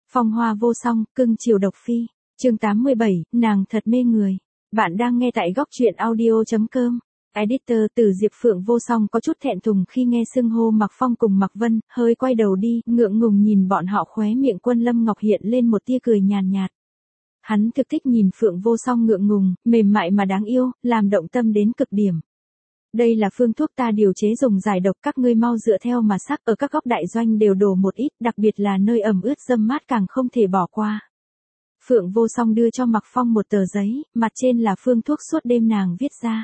Phong hoa vô song, cưng chiều độc phi. Chương 87, nàng thật mê người. Bạn đang nghe tại góc truyện audio.com. Editor Từ Diệp Phượng Vô Song có chút thẹn thùng khi nghe xưng hô Mạc Phong cùng Mạc Vân, hơi quay đầu đi, ngượng ngùng nhìn bọn họ, khóe miệng Quân Lâm Ngọc hiện lên một tia cười nhàn nhạt. Hắn thực thích nhìn Phượng Vô Song ngượng ngùng, mềm mại mà đáng yêu, làm động tâm đến cực điểm. Đây là phương thuốc ta điều chế dùng giải độc, các ngươi mau dựa theo mà sắc, ở các góc đại doanh đều đổ một ít, đặc biệt là nơi ẩm ướt râm mát càng không thể bỏ qua. Phượng Vô Song đưa cho Mạc Phong một tờ giấy, mặt trên là phương thuốc suốt đêm nàng viết ra.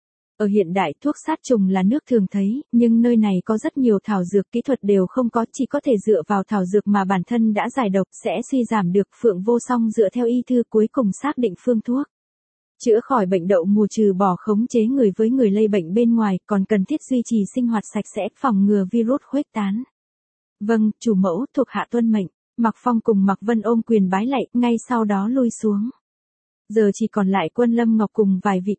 Ở hiện đại thuốc sát trùng là nước thường thấy, nhưng nơi này có rất nhiều thảo dược kỹ thuật đều không có, chỉ có thể dựa vào thảo dược mà bản thân đã giải độc sẽ suy giảm được. Phượng Vô Song dựa theo y thư cuối cùng xác định phương thuốc. Chữa khỏi bệnh đậu mùa, trừ bỏ khống chế người với người lây bệnh bên ngoài, còn cần thiết duy trì sinh hoạt sạch sẽ, phòng ngừa virus khuếch tán. Vâng, chủ mẫu, thuộc hạ tuân mệnh. Mạc Phong cùng Mạc Vân ôm quyền bái lạy, ngay sau đó lui xuống. Giờ chỉ còn lại Quân Lâm Ngọc cùng vài vị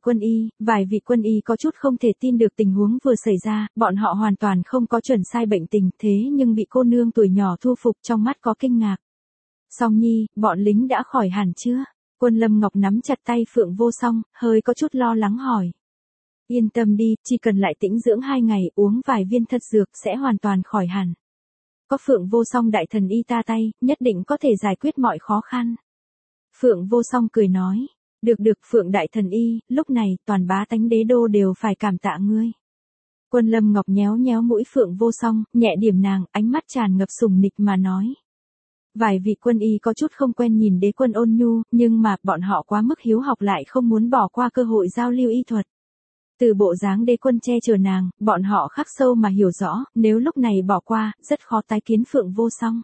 quân y có chút không thể tin được tình huống vừa xảy ra, bọn họ hoàn toàn không có chuẩn sai bệnh tình, thế nhưng bị cô nương tuổi nhỏ thu phục, trong mắt có kinh ngạc. Song Nhi, bọn lính đã khỏi hẳn chưa? Quân Lâm Ngọc nắm chặt tay Phượng Vô Song, hơi có chút lo lắng hỏi. Yên tâm đi, chỉ cần lại tĩnh dưỡng 2 ngày, uống vài viên thất dược sẽ hoàn toàn khỏi hẳn. Có Phượng Vô Song đại thần y ta tay, nhất định có thể giải quyết mọi khó khăn. Phượng Vô Song cười nói, được Phượng đại thần y, lúc này toàn bá tánh đế đô đều phải cảm tạ ngươi. Quân Lâm Ngọc nhéo nhéo mũi Phượng Vô Song, nhẹ điểm nàng, ánh mắt tràn ngập sùng nịch mà nói. Vài vị quân y có chút không quen nhìn đế quân ôn nhu, nhưng mà bọn họ quá mức hiếu học lại không muốn bỏ qua cơ hội giao lưu y thuật. Từ bộ dáng đế quân che chở nàng, bọn họ khắc sâu mà hiểu rõ, nếu lúc này bỏ qua, rất khó tái kiến Phượng Vô Song.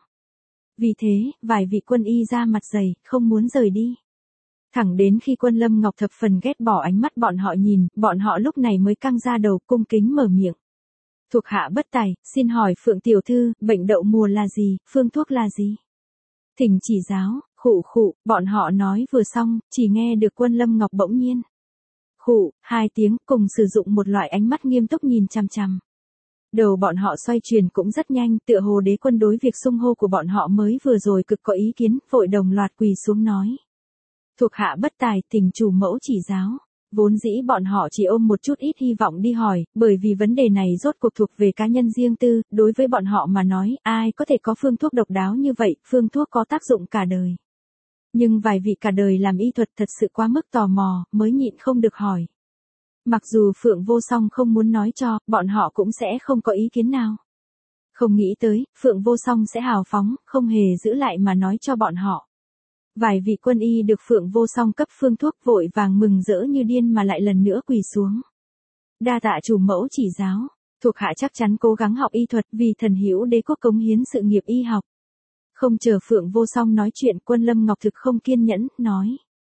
Vì thế, vài vị quân y ra mặt dày, không muốn rời đi. Thẳng đến khi Quân Lâm Ngọc thập phần ghét bỏ ánh mắt bọn họ nhìn, bọn họ lúc này mới căng ra đầu, cung kính mở miệng. Thuộc hạ bất tài, xin hỏi Phượng tiểu thư, bệnh đậu mùa là gì, phương thuốc là gì? Thỉnh chỉ giáo. Khụ, bọn họ nói vừa xong, chỉ nghe được Quân Lâm Ngọc bỗng nhiên. Khụ, 2 tiếng, cùng sử dụng một loại ánh mắt nghiêm túc nhìn chằm chằm. Đầu bọn họ xoay chuyển cũng rất nhanh, tựa hồ đế quân đối việc xưng hô của bọn họ mới vừa rồi cực có ý kiến, vội đồng loạt quỳ xuống nói. Thuộc hạ bất tài, thỉnh chủ mẫu chỉ giáo. Vốn dĩ bọn họ chỉ ôm một chút ít hy vọng đi hỏi, bởi vì vấn đề này rốt cuộc thuộc về cá nhân riêng tư, đối với bọn họ mà nói, ai có thể có phương thuốc độc đáo như vậy, phương thuốc có tác dụng cả đời. Nhưng vài vị cả đời làm y thuật thật sự quá mức tò mò, mới nhịn không được hỏi. Mặc dù Phượng Vô Song không muốn nói cho, bọn họ cũng sẽ không có ý kiến nào. Không nghĩ tới, Phượng Vô Song sẽ hào phóng, không hề giữ lại mà nói cho bọn họ. Vài vị quân y được Phượng Vô Song cấp phương thuốc vội vàng mừng rỡ như điên mà lại lần nữa quỳ xuống. Đa tạ chủ mẫu chỉ giáo, thuộc hạ chắc chắn cố gắng học y thuật vì thần hữu đế quốc cống hiến sự nghiệp y học. Không chờ Phượng Vô Song nói chuyện, Quân Lâm Ngọc thực không kiên nhẫn, nói.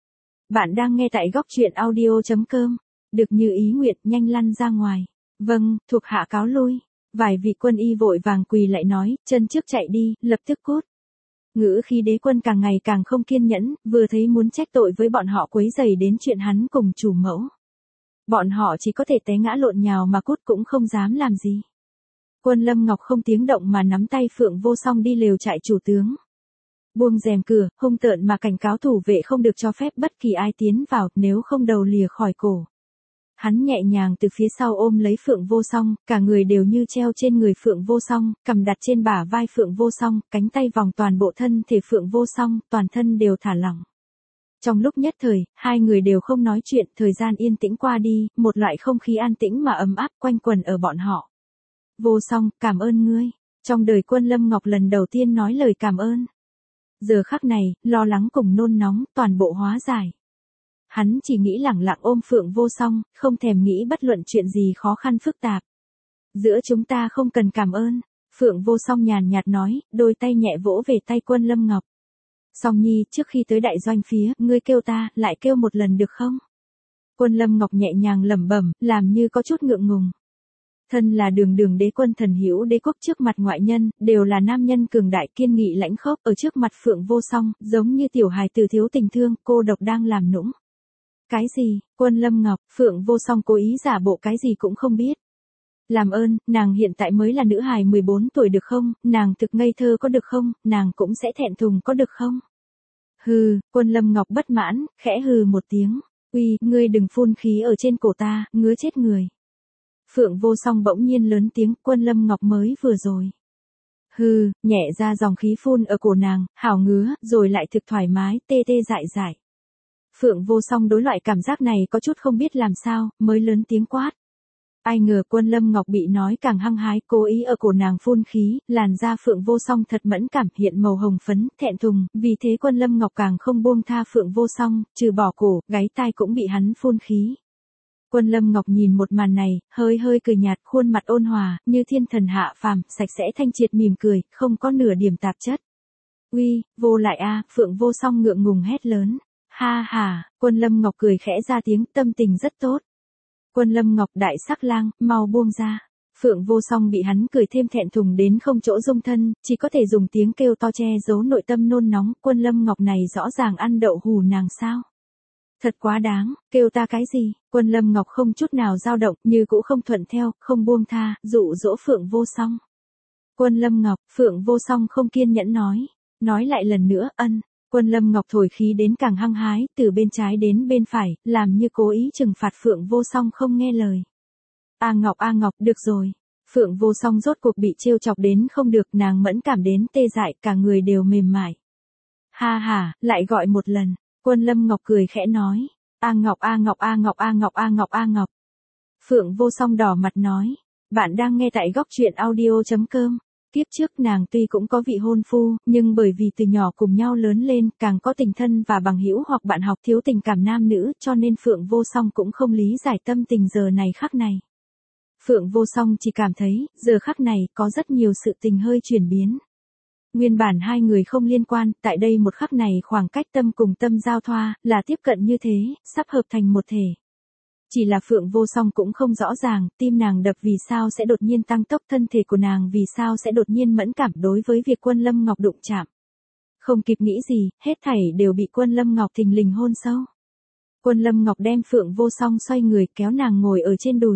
Bạn đang nghe tại góc truyện audio.com. Được như ý nguyện, nhanh lăn ra ngoài. Vâng, thuộc hạ cáo lui. Vài vị quân y vội vàng quỳ lại nói, chân trước chạy đi, lập tức cút. Ngữ khí đế quân càng ngày càng không kiên nhẫn, vừa thấy muốn trách tội với bọn họ quấy rầy đến chuyện hắn cùng chủ mẫu. Bọn họ chỉ có thể té ngã lộn nhào mà cút cũng không dám làm gì. Quân Lâm Ngọc không tiếng động mà nắm tay Phượng Vô Song đi lều trại chủ tướng. Buông rèm cửa, hung tợn mà cảnh cáo thủ vệ không được cho phép bất kỳ ai tiến vào, nếu không đầu lìa khỏi cổ. Hắn nhẹ nhàng từ phía sau ôm lấy Phượng Vô Song, cả người đều như treo trên người Phượng Vô Song, cầm đặt trên bả vai Phượng Vô Song, cánh tay vòng toàn bộ thân thể Phượng Vô Song, toàn thân đều thả lỏng. Trong lúc nhất thời, hai người đều không nói chuyện, thời gian yên tĩnh qua đi, một loại không khí an tĩnh mà ấm áp quanh quẩn ở bọn họ. Vô Song, cảm ơn ngươi. Trong đời Quân Lâm Ngọc lần đầu tiên nói lời cảm ơn. Giờ khắc này, lo lắng cùng nôn nóng, toàn bộ hóa giải. Hắn chỉ nghĩ lẳng lặng ôm Phượng Vô Song, không thèm nghĩ bất luận chuyện gì khó khăn phức tạp. Giữa chúng ta không cần cảm ơn. Phượng Vô Song nhàn nhạt nói, đôi tay nhẹ vỗ về tay Quân Lâm Ngọc. Song Nhi, trước khi tới đại doanh phía, ngươi kêu ta, lại kêu một lần được không? Quân Lâm Ngọc nhẹ nhàng lẩm bẩm, làm như có chút ngượng ngùng. Thân là đường đế quân thần hữu đế quốc, trước mặt ngoại nhân, đều là nam nhân cường đại kiên nghị lãnh khốc, ở trước mặt Phượng Vô Song, giống như tiểu hài tử thiếu tình thương, cô độc đang làm nũng. Cái gì? Quân Lâm Ngọc, Phượng Vô Song cố ý giả bộ cái gì cũng không biết. Làm ơn, nàng hiện tại mới là nữ hài 14 tuổi được không, nàng thực ngây thơ có được không, nàng cũng sẽ thẹn thùng có được không? Hừ, Quân Lâm Ngọc bất mãn, khẽ hừ một tiếng. Uy, ngươi đừng phun khí ở trên cổ ta, ngứa chết người. Phượng Vô Song bỗng nhiên lớn tiếng, Quân Lâm Ngọc mới vừa rồi. Hừ, nhẹ ra dòng khí phun ở cổ nàng, hảo ngứa, rồi lại thực thoải mái, tê tê dại dại. Phượng Vô Song đối loại cảm giác này có chút không biết làm sao, mới lớn tiếng quát. Ai ngờ Quân Lâm Ngọc bị nói càng hăng hái, cố ý ở cổ nàng phun khí, làn da Phượng Vô Song thật mẫn cảm, hiện màu hồng phấn, thẹn thùng, vì thế Quân Lâm Ngọc càng không buông tha Phượng Vô Song, trừ bỏ cổ, gáy tai cũng bị hắn phun khí. Quân Lâm Ngọc nhìn một màn này, hơi hơi cười nhạt, khuôn mặt ôn hòa, như thiên thần hạ phàm, sạch sẽ thanh triệt mỉm cười, không có nửa điểm tạp chất. Uy, vô lại a, Phượng Vô Song ngượng ngùng hét lớn. Ha ha, Quân Lâm Ngọc cười khẽ ra tiếng, tâm tình rất tốt. Quân Lâm Ngọc đại sắc lang, mau buông ra. Phượng Vô Song bị hắn cười thêm thẹn thùng đến không chỗ dung thân, chỉ có thể dùng tiếng kêu to che giấu nội tâm nôn nóng. Quân Lâm Ngọc này rõ ràng ăn đậu hù nàng sao? Thật quá đáng, kêu ta cái gì? Quân Lâm Ngọc không chút nào dao động, như cũ không thuận theo, không buông tha, dụ dỗ Phượng Vô Song. Quân Lâm Ngọc, Phượng Vô Song không kiên nhẫn nói lại lần nữa, ân. Quân Lâm Ngọc thổi khí đến càng hăng hái, từ bên trái đến bên phải, làm như cố ý trừng phạt Phượng Vô Song không nghe lời. A Ngọc, được rồi. Phượng Vô Song rốt cuộc bị trêu chọc đến không được, nàng mẫn cảm đến tê dại, cả người đều mềm mại. Ha ha, lại gọi một lần. Quân Lâm Ngọc cười khẽ nói. A Ngọc. Phượng Vô Song đỏ mặt nói. Bạn đang nghe tại góc truyện audio.com. Kiếp trước nàng tuy cũng có vị hôn phu, nhưng bởi vì từ nhỏ cùng nhau lớn lên, càng có tình thân và bằng hữu hoặc bạn học thiếu tình cảm nam nữ, cho nên Phượng Vô Song cũng không lý giải tâm tình giờ này khắc này. Phượng Vô Song chỉ cảm thấy, giờ khắc này, có rất nhiều sự tình hơi chuyển biến. Nguyên bản hai người không liên quan, tại đây một khắc này khoảng cách tâm cùng tâm giao thoa, là tiếp cận như thế, sắp hợp thành một thể. Chỉ là Phượng Vô Song cũng không rõ ràng, tim nàng đập vì sao sẽ đột nhiên tăng tốc, thân thể của nàng vì sao sẽ đột nhiên mẫn cảm đối với việc Quân Lâm Ngọc đụng chạm. Không kịp nghĩ gì, hết thảy đều bị Quân Lâm Ngọc thình lình hôn sâu. Quân Lâm Ngọc đem Phượng Vô Song xoay người, kéo nàng ngồi ở trên đùi.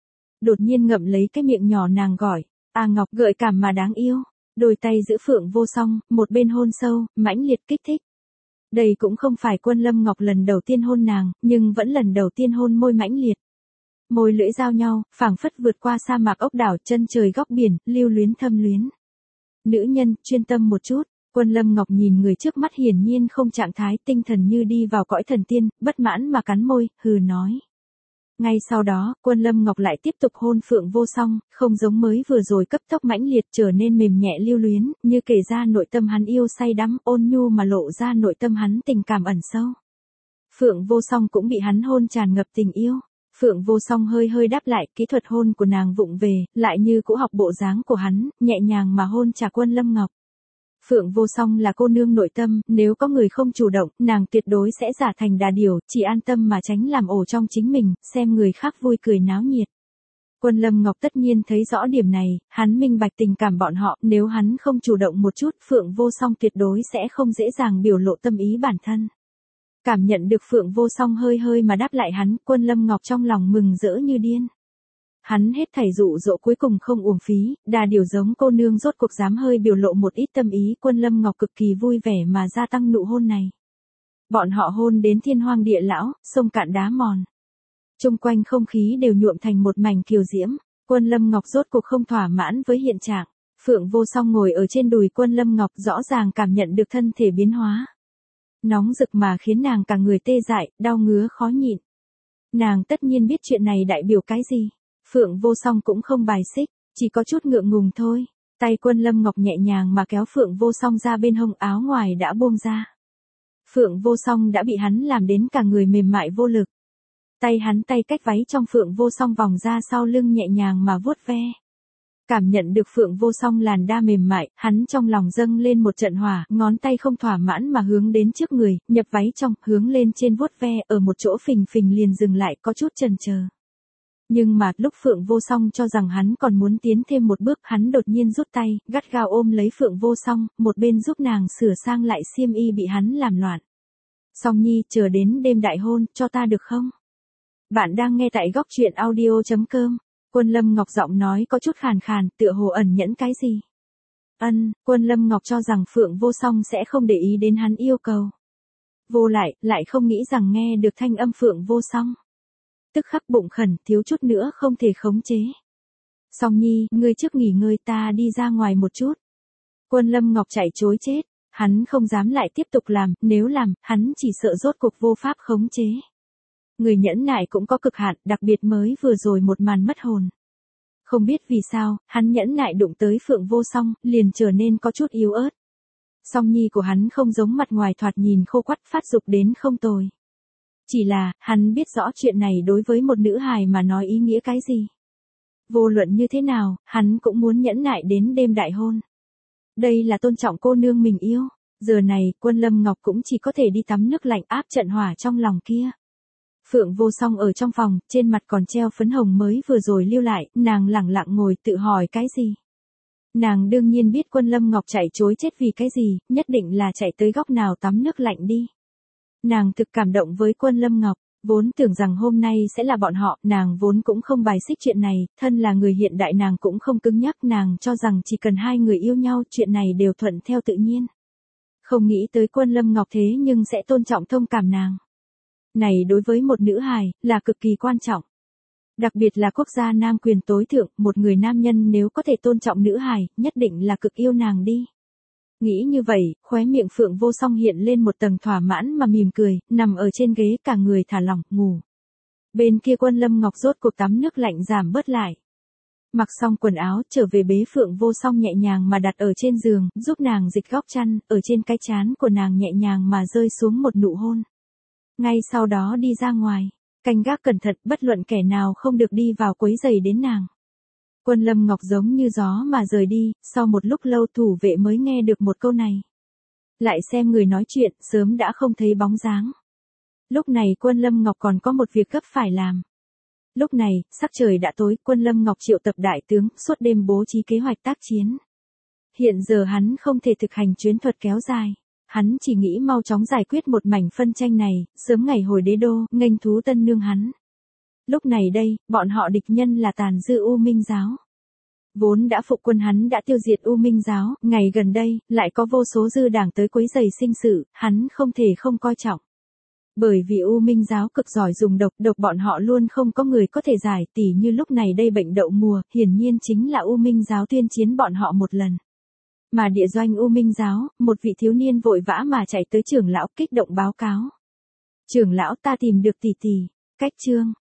Đột nhiên ngậm lấy cái miệng nhỏ nàng gọi, A Ngọc, gợi cảm mà đáng yêu. Đôi tay giữ Phượng Vô Song, một bên hôn sâu, mãnh liệt kích thích. Đây cũng không phải Quân Lâm Ngọc lần đầu tiên hôn nàng, nhưng vẫn lần đầu tiên hôn môi mãnh liệt. Môi lưỡi giao nhau, phảng phất vượt qua sa mạc ốc đảo, chân trời góc biển, lưu luyến thâm luyến. Nữ nhân, chuyên tâm một chút. Quân Lâm Ngọc nhìn người trước mắt hiển nhiên không trạng thái tinh thần như đi vào cõi thần tiên, bất mãn mà cắn môi, hừ nói. Ngay sau đó, Quân Lâm Ngọc lại tiếp tục hôn Phượng Vô Song, không giống mới vừa rồi cấp tốc mãnh liệt, trở nên mềm nhẹ lưu luyến, như kể ra nội tâm hắn yêu say đắm, ôn nhu mà lộ ra nội tâm hắn tình cảm ẩn sâu. Phượng Vô Song cũng bị hắn hôn tràn ngập tình yêu. Phượng Vô Song hơi hơi đáp lại, kỹ thuật hôn của nàng vụng về, lại như cũ học bộ dáng của hắn, nhẹ nhàng mà hôn trả Quân Lâm Ngọc. Phượng Vô Song là cô nương nội tâm, nếu có người không chủ động, nàng tuyệt đối sẽ giả thành đà điểu, chỉ an tâm mà tránh làm ổ trong chính mình, xem người khác vui cười náo nhiệt. Quân Lâm Ngọc tất nhiên thấy rõ điểm này, hắn minh bạch tình cảm bọn họ, nếu hắn không chủ động một chút, Phượng Vô Song tuyệt đối sẽ không dễ dàng biểu lộ tâm ý bản thân. Cảm nhận được Phượng Vô Song hơi hơi mà đáp lại hắn, Quân Lâm Ngọc trong lòng mừng rỡ như điên. Hắn hết thảy dụ dỗ cuối cùng không uổng phí, đà điểu giống cô nương rốt cuộc dám hơi biểu lộ một ít tâm ý, Quân Lâm Ngọc cực kỳ vui vẻ mà gia tăng nụ hôn này. Bọn họ hôn đến thiên hoang địa lão, sông cạn đá mòn. Chung quanh không khí đều nhuộm thành một mảnh kiều diễm, Quân Lâm Ngọc rốt cuộc không thỏa mãn với hiện trạng. Phượng Vô Song ngồi ở trên đùi Quân Lâm Ngọc rõ ràng cảm nhận được thân thể biến hóa. Nóng rực mà khiến nàng cả người tê dại, đau ngứa khó nhịn. Nàng tất nhiên biết chuyện này đại biểu cái gì. Phượng Vô Song cũng không bài xích, chỉ có chút ngượng ngùng thôi. Tay Quân Lâm Ngọc nhẹ nhàng mà kéo Phượng Vô Song ra bên hông, áo ngoài đã buông ra. Phượng Vô Song đã bị hắn làm đến cả người mềm mại vô lực. Tay hắn tay cách váy trong Phượng Vô Song vòng ra sau lưng nhẹ nhàng mà vuốt ve. Cảm nhận được Phượng Vô Song làn da mềm mại, hắn trong lòng dâng lên một trận hỏa, ngón tay không thỏa mãn mà hướng đến trước người, nhập váy trong, hướng lên trên vuốt ve, ở một chỗ phình phình liền dừng lại, có chút chần chờ. Nhưng mà, lúc Phượng Vô Song cho rằng hắn còn muốn tiến thêm một bước, hắn đột nhiên rút tay, gắt gao ôm lấy Phượng Vô Song, một bên giúp nàng sửa sang lại xiêm y bị hắn làm loạn. Song Nhi, chờ đến đêm đại hôn, cho ta được không? Bạn đang nghe tại góc truyện audio.com. Quân Lâm Ngọc giọng nói có chút khàn khàn, tựa hồ ẩn nhẫn cái gì. Quân Lâm Ngọc cho rằng Phượng Vô Song sẽ không để ý đến hắn yêu cầu. Vô lại không nghĩ rằng nghe được thanh âm Phượng Vô Song. Tức khắc bụng khẩn, thiếu chút nữa không thể khống chế. Song Nhi, ngươi trước nghỉ ngơi, ta đi ra ngoài một chút. Quân Lâm Ngọc chạy chối chết, hắn không dám lại tiếp tục làm, nếu làm, hắn chỉ sợ rốt cuộc vô pháp khống chế. Người nhẫn nại cũng có cực hạn, đặc biệt mới vừa rồi một màn mất hồn. Không biết vì sao, hắn nhẫn nại đụng tới Phượng Vô Song, liền trở nên có chút yếu ớt. Song Nhi của hắn không giống mặt ngoài thoạt nhìn khô quắt phát dục đến không tồi. Chỉ là, hắn biết rõ chuyện này đối với một nữ hài mà nói ý nghĩa cái gì. Vô luận như thế nào, hắn cũng muốn nhẫn nại đến đêm đại hôn. Đây là tôn trọng cô nương mình yêu. Giờ này, Quân Lâm Ngọc cũng chỉ có thể đi tắm nước lạnh áp trận hỏa trong lòng kia. Phượng Vô Song ở trong phòng, trên mặt còn treo phấn hồng mới vừa rồi lưu lại, nàng lẳng lặng ngồi tự hỏi cái gì. Nàng đương nhiên biết Quân Lâm Ngọc chạy chối chết vì cái gì, nhất định là chạy tới góc nào tắm nước lạnh đi. Nàng thực cảm động với Quân Lâm Ngọc, vốn tưởng rằng hôm nay sẽ là bọn họ, nàng vốn cũng không bài xích chuyện này, thân là người hiện đại nàng cũng không cứng nhắc, nàng cho rằng chỉ cần hai người yêu nhau chuyện này đều thuận theo tự nhiên. Không nghĩ tới Quân Lâm Ngọc thế nhưng sẽ tôn trọng thông cảm nàng. Này đối với một nữ hài, là cực kỳ quan trọng. Đặc biệt là quốc gia nam quyền tối thượng, một người nam nhân nếu có thể tôn trọng nữ hài, nhất định là cực yêu nàng đi. Nghĩ như vậy, khóe miệng Phượng Vô Song hiện lên một tầng thỏa mãn mà mỉm cười, nằm ở trên ghế cả người thả lỏng, ngủ. Bên kia Quân Lâm Ngọc rốt cuộc tắm nước lạnh giảm bớt lại. Mặc xong quần áo, trở về bế Phượng Vô Song nhẹ nhàng mà đặt ở trên giường, giúp nàng dịch góc chăn, ở trên cái trán của nàng nhẹ nhàng mà rơi xuống một nụ hôn. Ngay sau đó đi ra ngoài, canh gác cẩn thận, bất luận kẻ nào không được đi vào quấy rầy đến nàng. Quân Lâm Ngọc giống như gió mà rời đi, sau một lúc lâu thủ vệ mới nghe được một câu này. Lại xem người nói chuyện, sớm đã không thấy bóng dáng. Lúc này Quân Lâm Ngọc còn có một việc gấp phải làm. Lúc này, sắc trời đã tối, Quân Lâm Ngọc triệu tập đại tướng, suốt đêm bố trí kế hoạch tác chiến. Hiện giờ hắn không thể thực hành chuyến thuật kéo dài. Hắn chỉ nghĩ mau chóng giải quyết một mảnh phân tranh này, sớm ngày hồi đế đô, nghênh thú tân nương hắn. Lúc này đây, bọn họ địch nhân là tàn dư U Minh giáo. Vốn đã phục quân hắn đã tiêu diệt U Minh giáo, ngày gần đây, lại có vô số dư đảng tới quấy rầy sinh sự, hắn không thể không coi trọng. Bởi vì U Minh giáo cực giỏi dùng độc bọn họ luôn không có người có thể giải, tỉ như lúc này đây bệnh đậu mùa, hiển nhiên chính là U Minh giáo tuyên chiến bọn họ một lần. Mà địa doanh U Minh giáo, một vị thiếu niên vội vã mà chạy tới trưởng lão kích động báo cáo. Trưởng lão, ta tìm được tỷ tỷ, cách chương.